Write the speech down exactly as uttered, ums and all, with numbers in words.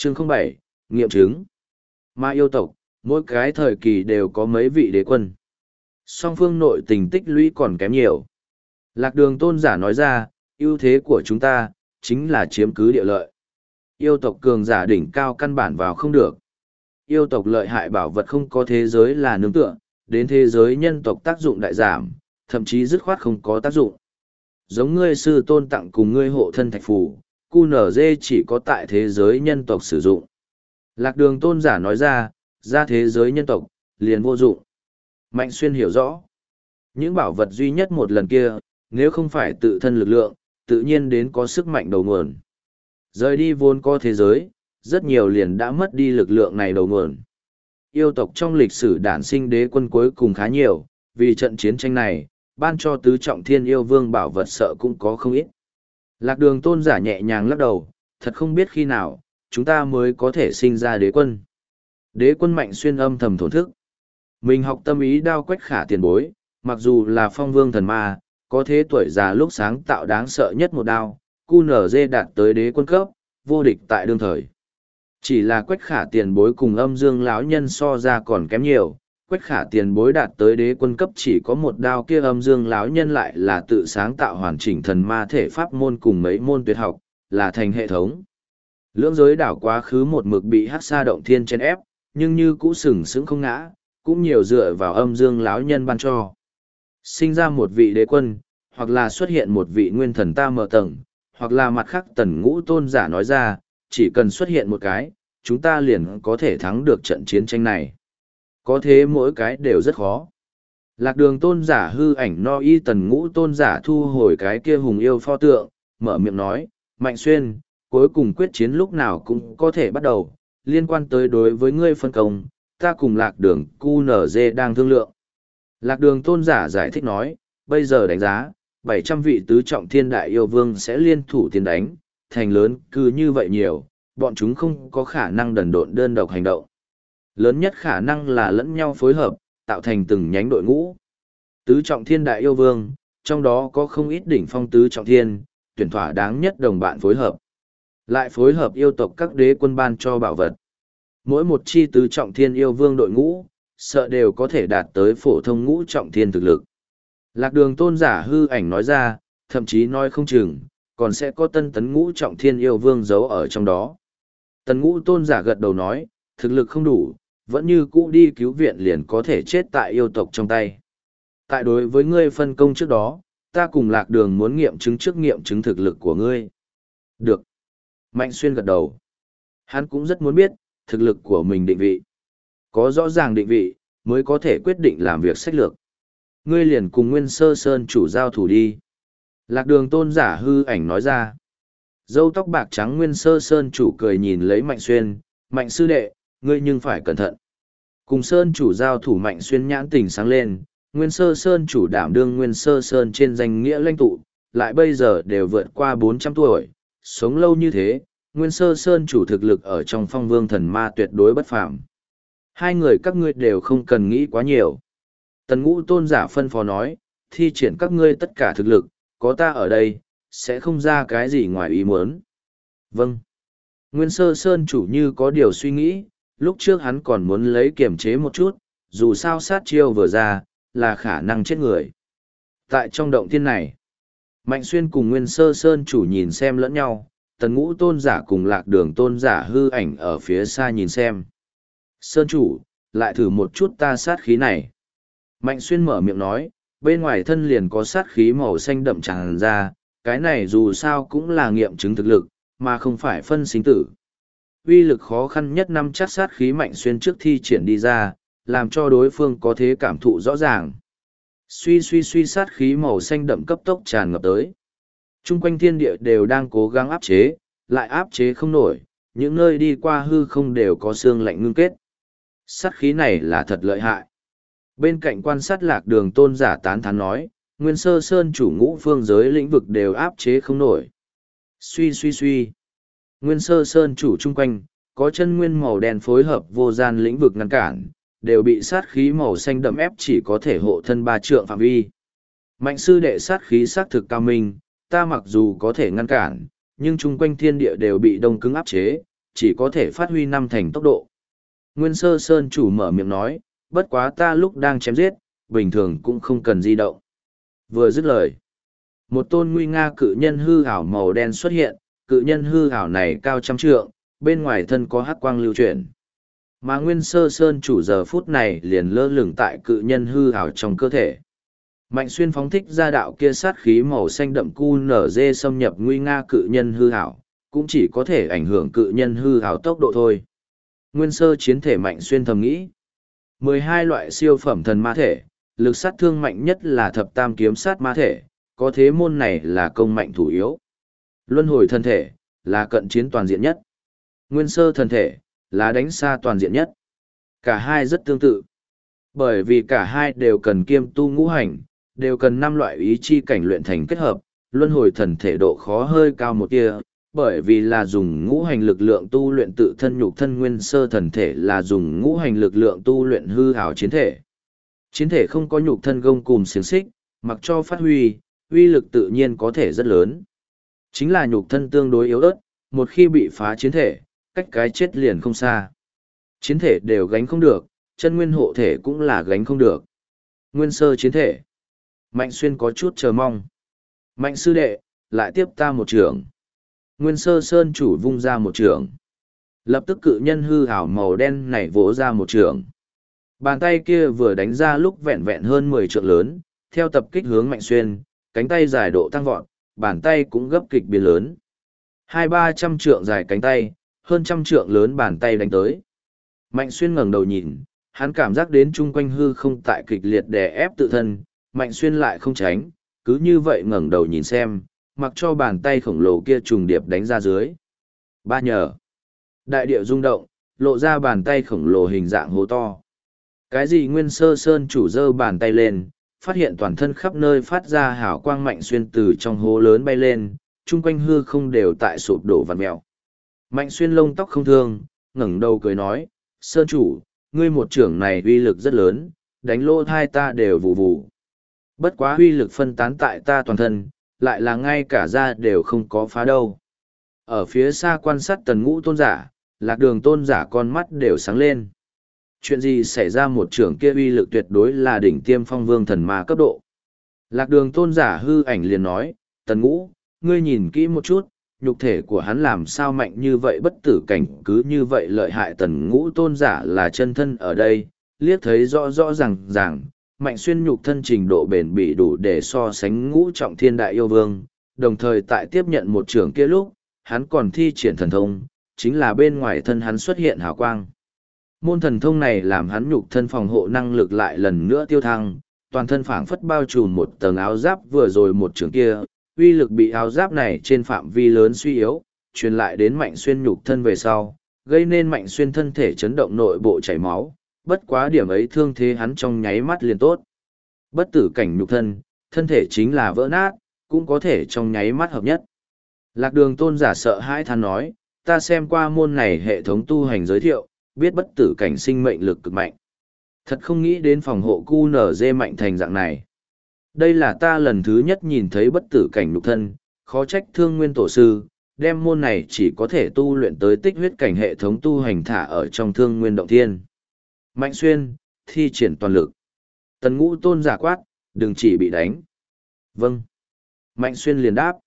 Chương không bảy, nghiệm chứng. Ma yêu tộc, mỗi cái thời kỳ đều có mấy vị đế quân. Song phương nội tình tích lũy còn kém nhiều. Lạc Đường tôn giả nói ra, ưu thế của chúng ta, chính là chiếm cứ địa lợi. Yêu tộc cường giả đỉnh cao căn bản vào không được. Yêu tộc lợi hại bảo vật không có thế giới là nương tựa, đến thế giới nhân tộc tác dụng đại giảm, thậm chí dứt khoát không có tác dụng. Giống ngươi sư tôn tặng cùng ngươi hộ thân thạch phù, cu nở dê chỉ có tại thế giới nhân tộc sử dụng. Lạc Đường tôn giả nói ra, ra thế giới nhân tộc, liền vô dụng. Mạnh Xuyên hiểu rõ. Những bảo vật duy nhất một lần kia, nếu không phải tự thân lực lượng, tự nhiên đến có sức mạnh đầu nguồn. Rời đi vốn có thế giới, rất nhiều liền đã mất đi lực lượng này đầu nguồn. Yêu tộc trong lịch sử đản sinh đế quân cuối cùng khá nhiều, vì trận chiến tranh này, ban cho tứ trọng thiên yêu vương bảo vật sợ cũng có không ít. Lạc Đường tôn giả nhẹ nhàng lắc đầu, thật không biết khi nào, chúng ta mới có thể sinh ra đế quân. Đế quân Mạnh Xuyên âm thầm thổn thức. Mình học tâm ý đao quách khả tiền bối, mặc dù là phong vương thần ma, có thế tuổi già lúc sáng tạo đáng sợ nhất một đao, cu nở dê đạt tới đế quân cấp, vô địch tại đương thời. Chỉ là quách khả tiền bối cùng âm dương lão nhân so ra còn kém nhiều, quách khả tiền bối đạt tới đế quân cấp chỉ có một đao, kia âm dương lão nhân lại là tự sáng tạo hoàn chỉnh thần ma thể pháp môn cùng mấy môn tuyệt học, là thành hệ thống. Lưỡng giới đảo quá khứ một mực bị hắc sa động thiên chen ép, nhưng như cũ sừng sững không ngã, cũng nhiều dựa vào âm dương lão nhân ban cho. Sinh ra một vị đế quân, hoặc là xuất hiện một vị nguyên thần ta mở tầng, hoặc là mặt khác tần ngũ tôn giả nói ra, chỉ cần xuất hiện một cái, chúng ta liền có thể thắng được trận chiến tranh này. Có thế mỗi cái đều rất khó. Lạc Đường tôn giả hư ảnh no y tần ngũ tôn giả thu hồi cái kia hùng yêu pho tượng, mở miệng nói, Mạnh Xuyên, cuối cùng quyết chiến lúc nào cũng có thể bắt đầu, liên quan tới đối với ngươi phân công, ta cùng Lạc Đường cu nở dê đang thương lượng. Lạc Đường tôn giả giải thích nói, bây giờ đánh giá, bảy trăm vị tứ trọng thiên đại yêu vương sẽ liên thủ tiến đánh, thành lớn cứ như vậy nhiều, bọn chúng không có khả năng đần độn đơn độc hành động. Lớn nhất khả năng là lẫn nhau phối hợp, tạo thành từng nhánh đội ngũ. Tứ trọng thiên đại yêu vương, trong đó có không ít đỉnh phong tứ trọng thiên, tuyển thỏa đáng nhất đồng bạn phối hợp. Lại phối hợp yêu tộc các đế quân ban cho bảo vật. Mỗi một chi tứ trọng thiên yêu vương đội ngũ, sợ đều có thể đạt tới phổ thông ngũ trọng thiên thực lực. Lạc Đường tôn giả hư ảnh nói ra, thậm chí nói không chừng, còn sẽ có tân tấn ngũ trọng thiên yêu vương giấu ở trong đó. Tần ngũ tôn giả gật đầu nói, thực lực không đủ, vẫn như cũ đi cứu viện liền có thể chết tại yêu tộc trong tay. Tại đối với ngươi phân công trước đó, ta cùng Lạc Đường muốn nghiệm chứng trước nghiệm chứng thực lực của ngươi. Được. Mạnh Xuyên gật đầu. Hắn cũng rất muốn biết, thực lực của mình định vị. Có rõ ràng định vị, mới có thể quyết định làm việc sách lược. Ngươi liền cùng Nguyên Sơ Sơn chủ giao thủ đi. Lạc Đường tôn giả hư ảnh nói ra. Dâu tóc bạc trắng Nguyên Sơ Sơn chủ cười nhìn lấy Mạnh Xuyên, Mạnh sư đệ, ngươi nhưng phải cẩn thận. Cùng Sơn chủ giao thủ Mạnh Xuyên nhãn tỉnh sáng lên, Nguyên Sơ Sơn chủ đảm đương Nguyên Sơ Sơn trên danh nghĩa lãnh tụ, lại bây giờ đều vượt qua bốn trăm tuổi, sống lâu như thế, Nguyên Sơ Sơn chủ thực lực ở trong phong vương thần ma tuyệt đối bất phàm. Hai người các ngươi đều không cần nghĩ quá nhiều. Tần ngũ tôn giả phân phó nói, thi triển các ngươi tất cả thực lực, có ta ở đây, sẽ không ra cái gì ngoài ý muốn. Vâng. Nguyên Sơ Sơn chủ như có điều suy nghĩ, lúc trước hắn còn muốn lấy kiềm chế một chút, dù sao sát chiêu vừa ra, là khả năng chết người. Tại trong động thiên này, Mạnh Xuyên cùng Nguyên Sơ Sơn chủ nhìn xem lẫn nhau, tần ngũ tôn giả cùng Lạc Đường tôn giả hư ảnh ở phía xa nhìn xem. Sơn chủ, lại thử một chút ta sát khí này. Mạnh Xuyên mở miệng nói, bên ngoài thân liền có sát khí màu xanh đậm tràn ra, cái này dù sao cũng là nghiệm chứng thực lực, mà không phải phân sinh tử. Uy lực khó khăn nhất năm chắc sát khí Mạnh Xuyên trước thi triển đi ra, làm cho đối phương có thế cảm thụ rõ ràng. Suy suy suy sát khí màu xanh đậm cấp tốc tràn ngập tới. Trung quanh thiên địa đều đang cố gắng áp chế, lại áp chế không nổi, những nơi đi qua hư không đều có xương lạnh ngưng kết. Sát khí này là thật lợi hại. Bên cạnh quan sát Lạc Đường tôn giả tán thán nói, Nguyên Sơ Sơn chủ ngũ phương giới lĩnh vực đều áp chế không nổi. Suy suy suy. Nguyên Sơ Sơn chủ chung quanh, có chân nguyên màu đen phối hợp vô gian lĩnh vực ngăn cản, đều bị sát khí màu xanh đậm ép chỉ có thể hộ thân ba trượng phạm vi. Mạnh sư đệ sát khí sát thực cao minh, ta mặc dù có thể ngăn cản, nhưng chung quanh thiên địa đều bị đông cứng áp chế, chỉ có thể phát huy năm thành tốc độ. Nguyên Sơ Sơn chủ mở miệng nói, bất quá ta lúc đang chém giết, bình thường cũng không cần di động. Vừa dứt lời, một tôn nguy nga cự nhân hư ảo màu đen xuất hiện, cự nhân hư ảo này cao trăm trượng, bên ngoài thân có hắc quang lưu chuyển. Mà Nguyên Sơ Sơn chủ giờ phút này liền lơ lửng tại cự nhân hư ảo trong cơ thể. Mạnh Xuyên phóng thích ra đạo kia sát khí màu xanh đậm cu nở dê xâm nhập nguy nga cự nhân hư ảo, cũng chỉ có thể ảnh hưởng cự nhân hư ảo tốc độ thôi. Nguyên sơ chiến thể Mạnh Xuyên thầm nghĩ. mười hai loại siêu phẩm thần ma thể, lực sát thương mạnh nhất là thập tam kiếm sát ma thể, có thế môn này là công mạnh thủ yếu. Luân hồi thân thể, là cận chiến toàn diện nhất. Nguyên sơ thần thể, là đánh xa toàn diện nhất. Cả hai rất tương tự. Bởi vì cả hai đều cần kiêm tu ngũ hành, đều cần năm loại ý chi cảnh luyện thành kết hợp, luân hồi thần thể độ khó hơi cao một tia, bởi vì là dùng ngũ hành lực lượng tu luyện tự thân nhục thân. Nguyên sơ thần thể là dùng ngũ hành lực lượng tu luyện hư ảo chiến thể. Chiến thể không có nhục thân gông cùm xiềng xích, mặc cho phát huy, uy lực tự nhiên có thể rất lớn. Chính là nhục thân tương đối yếu ớt, một khi bị phá chiến thể, cách cái chết liền không xa. Chiến thể đều gánh không được, chân nguyên hộ thể cũng là gánh không được. Nguyên sơ chiến thể. Mạnh Xuyên có chút chờ mong. Mạnh sư đệ, lại tiếp ta một trường. Nguyên sơ sơn chủ vung ra một trường. Lập tức cự nhân hư ảo màu đen này vỗ ra một trường. Bàn tay kia vừa đánh ra lúc vẹn vẹn hơn mười trượng lớn, theo tập kích hướng Mạnh Xuyên, cánh tay dài độ tăng vọt, bàn tay cũng gấp kịch biến lớn. Hai ba trăm trượng dài cánh tay, hơn trăm trượng lớn bàn tay đánh tới. Mạnh Xuyên ngẩng đầu nhìn, hắn cảm giác đến chung quanh hư không tại kịch liệt đè ép tự thân, Mạnh Xuyên lại không tránh, cứ như vậy ngẩng đầu nhìn xem, mặc cho bàn tay khổng lồ kia trùng điệp đánh ra dưới. Ba nhờ. Đại địa rung động, lộ ra bàn tay khổng lồ hình dạng hố to. Cái gì? Nguyên sơ sơn chủ giơ bàn tay lên, phát hiện toàn thân khắp nơi phát ra hào quang. Mạnh Xuyên từ trong hố lớn bay lên, chung quanh hư không đều tại sụp đổ vặn mèo. Mạnh Xuyên lông tóc không thương, ngẩng đầu cười nói, sơn chủ, ngươi một trưởng này uy lực rất lớn, đánh lỗ thai ta đều vù vù. Bất quá uy lực phân tán tại ta toàn thân, lại là ngay cả da đều không có phá đâu. Ở phía xa quan sát Tần Ngũ tôn giả, Lạc Đường tôn giả con mắt đều sáng lên. Chuyện gì xảy ra? Một trưởng kia uy lực tuyệt đối là đỉnh tiêm phong vương thần ma cấp độ. Lạc Đường tôn giả hư ảnh liền nói, Tần Ngũ, ngươi nhìn kỹ một chút, nhục thể của hắn làm sao mạnh như vậy, bất tử cảnh cứ như vậy lợi hại. Tần Ngũ tôn giả là chân thân ở đây, liếc thấy rõ rõ ràng ràng, Mạnh Xuyên nhục thân trình độ bền bỉ đủ để so sánh ngũ trọng thiên đại yêu vương, đồng thời tại tiếp nhận một trưởng kia lúc, hắn còn thi triển thần thông, chính là bên ngoài thân hắn xuất hiện hào quang. Môn thần thông này làm hắn nhục thân phòng hộ năng lực lại lần nữa tiêu thăng, toàn thân phảng phất bao trùm một tầng áo giáp. Vừa rồi một trưởng kia, uy lực bị áo giáp này trên phạm vi lớn suy yếu, truyền lại đến Mạnh Xuyên nhục thân về sau, gây nên Mạnh Xuyên thân thể chấn động, nội bộ chảy máu. Bất quá điểm ấy thương thế hắn trong nháy mắt liền tốt. Bất tử cảnh nhục thân, thân thể chính là vỡ nát, cũng có thể trong nháy mắt hợp nhất. Lạc Đường tôn giả sợ hãi than nói, ta xem qua môn này hệ thống tu hành giới thiệu, biết bất tử cảnh sinh mệnh lực cực mạnh. Thật không nghĩ đến phòng hộ cu nở dê mạnh thành dạng này. Đây là ta lần thứ nhất nhìn thấy bất tử cảnh nhục thân, khó trách Thương Nguyên tổ sư, đem môn này chỉ có thể tu luyện tới tích huyết cảnh hệ thống tu hành thả ở trong Thương Nguyên động thiên. Mạnh Xuyên, thi triển toàn lực. Tần Ngũ tôn giả quát, đừng chỉ bị đánh. Vâng. Mạnh Xuyên liền đáp.